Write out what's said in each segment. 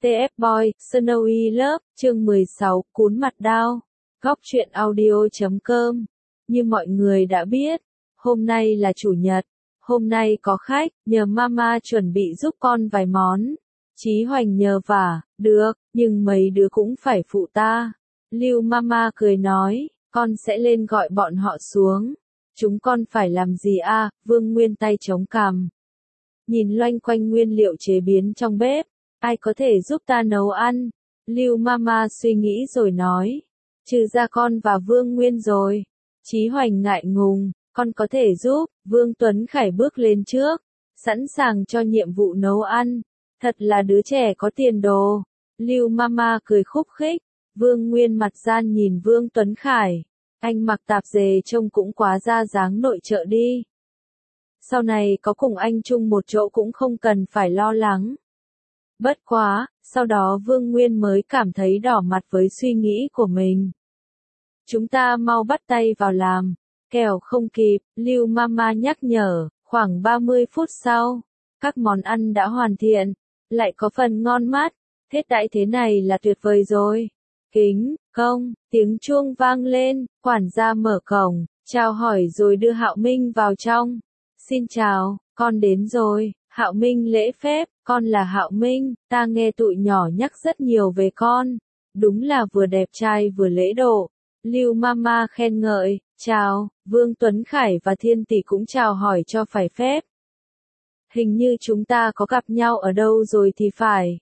TF Boy, Snowy Love, chương 16, cuốn mặt đao. Góc truyện audio.com. Như mọi người đã biết, hôm nay là chủ nhật. Hôm nay có khách, nhờ mama chuẩn bị giúp con vài món. Chí Hoành nhờ vả, được, nhưng mấy đứa cũng phải phụ ta. Lưu mama cười nói, con sẽ lên gọi bọn họ xuống. Chúng con phải làm gì à? Vương Nguyên tay chống cằm. Nhìn loanh quanh nguyên liệu chế biến trong bếp. Ai có thể giúp ta nấu ăn? Lưu mama suy nghĩ rồi nói. Trừ ra con và Vương Nguyên rồi. Chí Hoành ngại ngùng, con có thể giúp. Vương Tuấn Khải bước lên trước, sẵn sàng cho nhiệm vụ nấu ăn. Thật là đứa trẻ có tiền đồ. Lưu mama cười khúc khích. Vương Nguyên mặt gian nhìn Vương Tuấn Khải. Anh mặc tạp dề trông cũng quá ra dáng nội trợ đi. Sau này có cùng anh chung một chỗ cũng không cần phải lo lắng. Bất quá, sau đó Vương Nguyên mới cảm thấy đỏ mặt với suy nghĩ của mình. Chúng ta mau bắt tay vào làm, kẻo không kịp, Lưu mama nhắc nhở, khoảng 30 phút sau, các món ăn đã hoàn thiện, lại có phần ngon mắt, hết đãi thế này là tuyệt vời rồi. Kính, công, tiếng chuông vang lên, quản gia mở cổng, chào hỏi rồi đưa Hạo Minh vào trong. Xin chào, con đến rồi. Hạo Minh lễ phép, con là Hạo Minh, ta nghe tụi nhỏ nhắc rất nhiều về con. Đúng là vừa đẹp trai vừa lễ độ. Lưu mama khen ngợi, chào, Vương Tuấn Khải và Thiên Tỷ cũng chào hỏi cho phải phép. Hình như chúng ta có gặp nhau ở đâu rồi thì phải.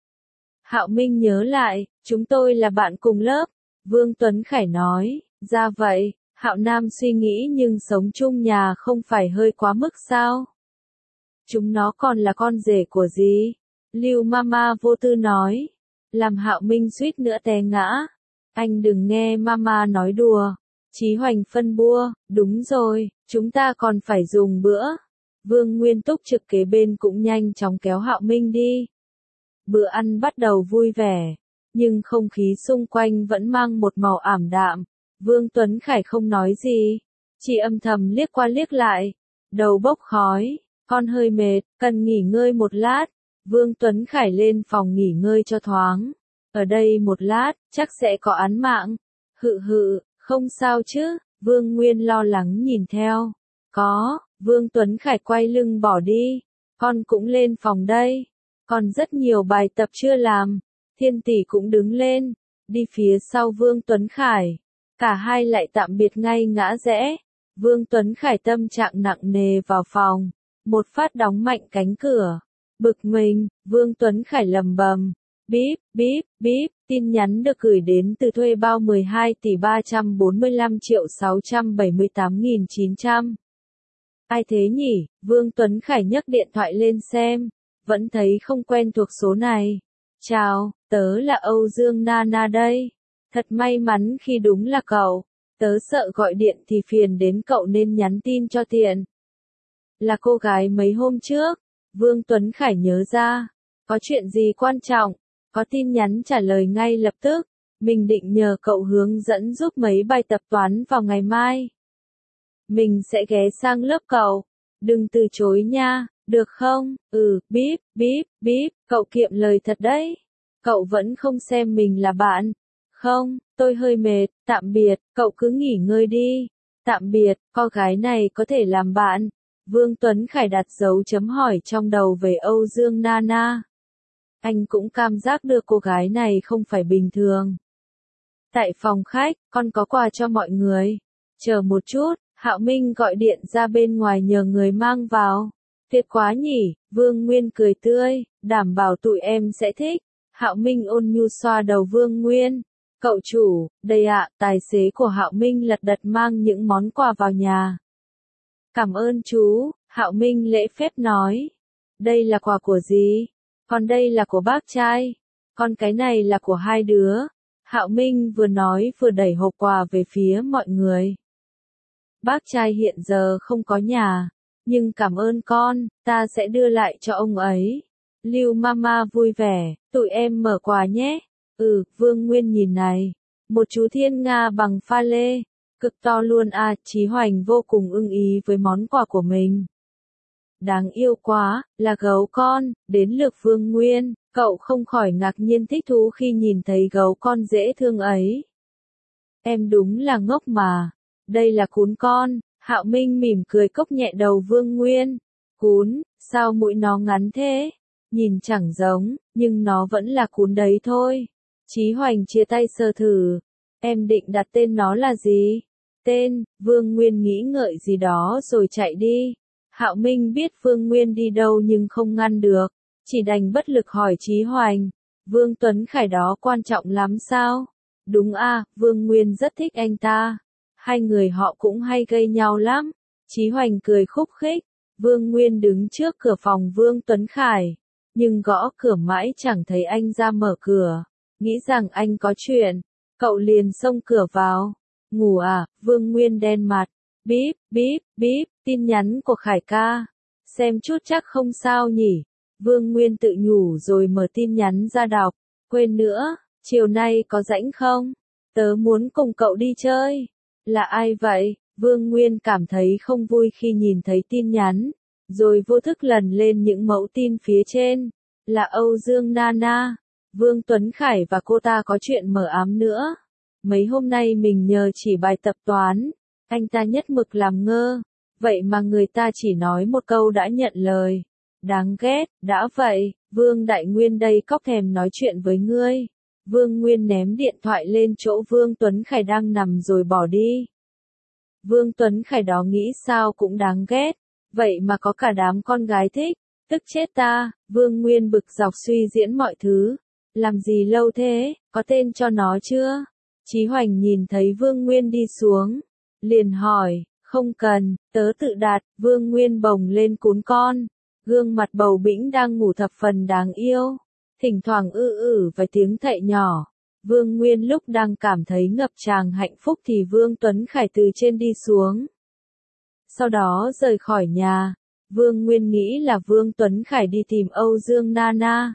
Hạo Minh nhớ lại, chúng tôi là bạn cùng lớp. Vương Tuấn Khải nói, ra vậy, Hạo Nam suy nghĩ nhưng sống chung nhà không phải hơi quá mức sao? Chúng nó còn là con rể của gì? Lưu mama vô tư nói. Làm Hạo Minh suýt nữa té ngã. Anh đừng nghe mama nói đùa. Chí Hoành phân bua, đúng rồi, chúng ta còn phải dùng bữa. Vương Nguyên túc trực kế bên cũng nhanh chóng kéo Hạo Minh đi. Bữa ăn bắt đầu vui vẻ, nhưng không khí xung quanh vẫn mang một màu ảm đạm. Vương Tuấn Khải không nói gì, chỉ âm thầm liếc qua liếc lại. Đầu bốc khói. Con hơi mệt, cần nghỉ ngơi một lát. Vương Tuấn Khải lên phòng nghỉ ngơi cho thoáng. Ở đây một lát, chắc sẽ có án mạng. Không sao chứ, Vương Nguyên lo lắng nhìn theo. Có, Vương Tuấn Khải quay lưng bỏ đi. Con cũng lên phòng đây. Còn rất nhiều bài tập chưa làm. Thiên Tỷ cũng đứng lên, đi phía sau Vương Tuấn Khải. Cả hai lại tạm biệt ngay ngã rẽ. Vương Tuấn Khải tâm trạng nặng nề vào phòng. Một phát đóng mạnh cánh cửa. Bực mình, Vương Tuấn Khải lầm bầm. Bíp, bíp, bíp, tin nhắn được gửi đến từ thuê bao 12.345.678.900. Ai thế nhỉ? Vương Tuấn Khải nhấc điện thoại lên xem. Vẫn thấy không quen thuộc số này. Chào, tớ là Âu Dương Nana đây. Thật may mắn khi đúng là cậu. Tớ sợ gọi điện thì phiền đến cậu nên nhắn tin cho tiện. Là cô gái mấy hôm trước. Vương Tuấn Khải nhớ ra. Có chuyện gì quan trọng? Có tin nhắn trả lời ngay lập tức. Mình định nhờ cậu hướng dẫn giúp mấy bài tập toán vào ngày mai. Mình sẽ ghé sang lớp cậu. Đừng từ chối nha, được không? Bíp, bíp, bíp, cậu kiệm lời thật đấy. Cậu vẫn không xem mình là bạn. Không, tôi hơi mệt, tạm biệt, cậu cứ nghỉ ngơi đi. Tạm biệt, cô gái này có thể làm bạn. Vương Tuấn Khải đặt dấu chấm hỏi trong đầu về Âu Dương Nana. Anh cũng cảm giác được cô gái này không phải bình thường. Tại phòng khách, con có quà cho mọi người. Chờ một chút, Hạo Minh gọi điện ra bên ngoài nhờ người mang vào. Tuyệt quá nhỉ, Vương Nguyên cười tươi, đảm bảo tụi em sẽ thích. Hạo Minh ôn nhu xoa đầu Vương Nguyên. Cậu chủ, đây ạ, tài xế của Hạo Minh lật đật mang những món quà vào nhà. Cảm ơn chú, Hạo Minh lễ phép nói. Đây là quà của gì? Còn đây là của bác trai. Còn cái này là của hai đứa. Hạo Minh vừa nói vừa đẩy hộp quà về phía mọi người. Bác trai hiện giờ không có nhà. Nhưng cảm ơn con, ta sẽ đưa lại cho ông ấy. Lưu mama vui vẻ, tụi em mở quà nhé. Vương Nguyên nhìn này. Một chú thiên nga bằng pha lê. Cực to luôn à, Chí Hoành vô cùng ưng ý với món quà của mình. Đáng yêu quá, là gấu con, đến lượt Vương Nguyên, Cậu không khỏi ngạc nhiên thích thú khi nhìn thấy gấu con dễ thương ấy. Em đúng là ngốc mà. Đây là cún con. Hạo Minh mỉm cười cốc nhẹ đầu Vương Nguyên. Cún, sao mũi nó ngắn thế? Nhìn chẳng giống, nhưng nó vẫn là cún đấy thôi. Chí Hoành chia tay sờ thử. Em định đặt tên nó là gì? Tên, Vương Nguyên nghĩ ngợi gì đó rồi chạy đi. Hạo Minh biết Vương Nguyên đi đâu nhưng không ngăn được. Chỉ đành bất lực hỏi Chí Hoành. Vương Tuấn Khải đó quan trọng lắm sao? Đúng à, Vương Nguyên rất thích anh ta. Hai người họ cũng hay gây nhau lắm. Chí Hoành cười khúc khích. Vương Nguyên đứng trước cửa phòng Vương Tuấn Khải. Nhưng gõ cửa mãi chẳng thấy anh ra mở cửa. Nghĩ rằng anh có chuyện. Cậu liền xông cửa vào. Ngủ à, Vương Nguyên đen mặt. Bíp, bíp, bíp, tin nhắn của Khải ca. Xem chút chắc không sao nhỉ. Vương Nguyên tự nhủ rồi mở tin nhắn ra đọc. Quên nữa, chiều nay có rảnh không? Tớ muốn cùng cậu đi chơi. Là ai vậy? Vương Nguyên cảm thấy không vui khi nhìn thấy tin nhắn. Rồi vô thức lần lên những mẫu tin phía trên. Là Âu Dương Nana. Vương Tuấn Khải và cô ta có chuyện mờ ám nữa. Mấy hôm nay mình nhờ chỉ bài tập toán. Anh ta nhất mực làm ngơ. Vậy mà người ta chỉ nói một câu đã nhận lời. Đáng ghét, đã vậy, Vương Đại Nguyên đây cóc thèm nói chuyện với ngươi. Vương Nguyên ném điện thoại lên chỗ Vương Tuấn Khải đang nằm rồi bỏ đi. Vương Tuấn Khải đó nghĩ sao cũng đáng ghét. Vậy mà có cả đám con gái thích. Tức chết ta, Vương Nguyên bực dọc suy diễn mọi thứ. Làm gì lâu thế, có tên cho nó chưa? Chí Hoành nhìn thấy Vương Nguyên đi xuống. Liền hỏi, không cần, tớ tự đạt, Vương Nguyên bồng lên cún con. Gương mặt bầu bĩnh đang ngủ thập phần đáng yêu. Thỉnh thoảng vài tiếng thậy nhỏ. Vương Nguyên lúc đang cảm thấy ngập tràn hạnh phúc thì Vương Tuấn Khải từ trên đi xuống. Sau đó rời khỏi nhà. Vương Nguyên nghĩ là Vương Tuấn Khải đi tìm Âu Dương Nana.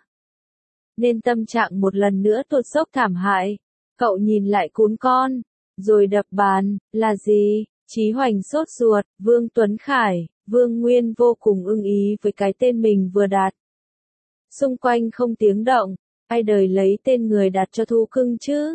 Nên tâm trạng một lần nữa tụt dốc thảm hại. Cậu nhìn lại cún con. Rồi đập bàn, là gì? Chí Hoành sốt ruột, Vương Tuấn Khải. Vương Nguyên vô cùng ưng ý với cái tên mình vừa đặt. Xung quanh không tiếng động, ai đời lấy tên người đặt cho thú cưng chứ?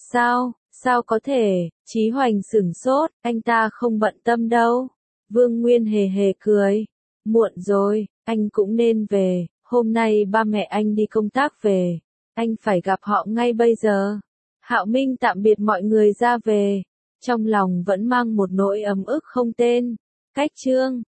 Sao có thể? Chí Hoành sửng sốt, anh ta không bận tâm đâu. Vương Nguyên hề hề cười. Muộn rồi, anh cũng nên về, hôm nay ba mẹ anh đi công tác về. Anh phải gặp họ ngay bây giờ. Hạo Minh tạm biệt mọi người ra về. Trong lòng vẫn mang một nỗi ấm ức không tên. Cách chương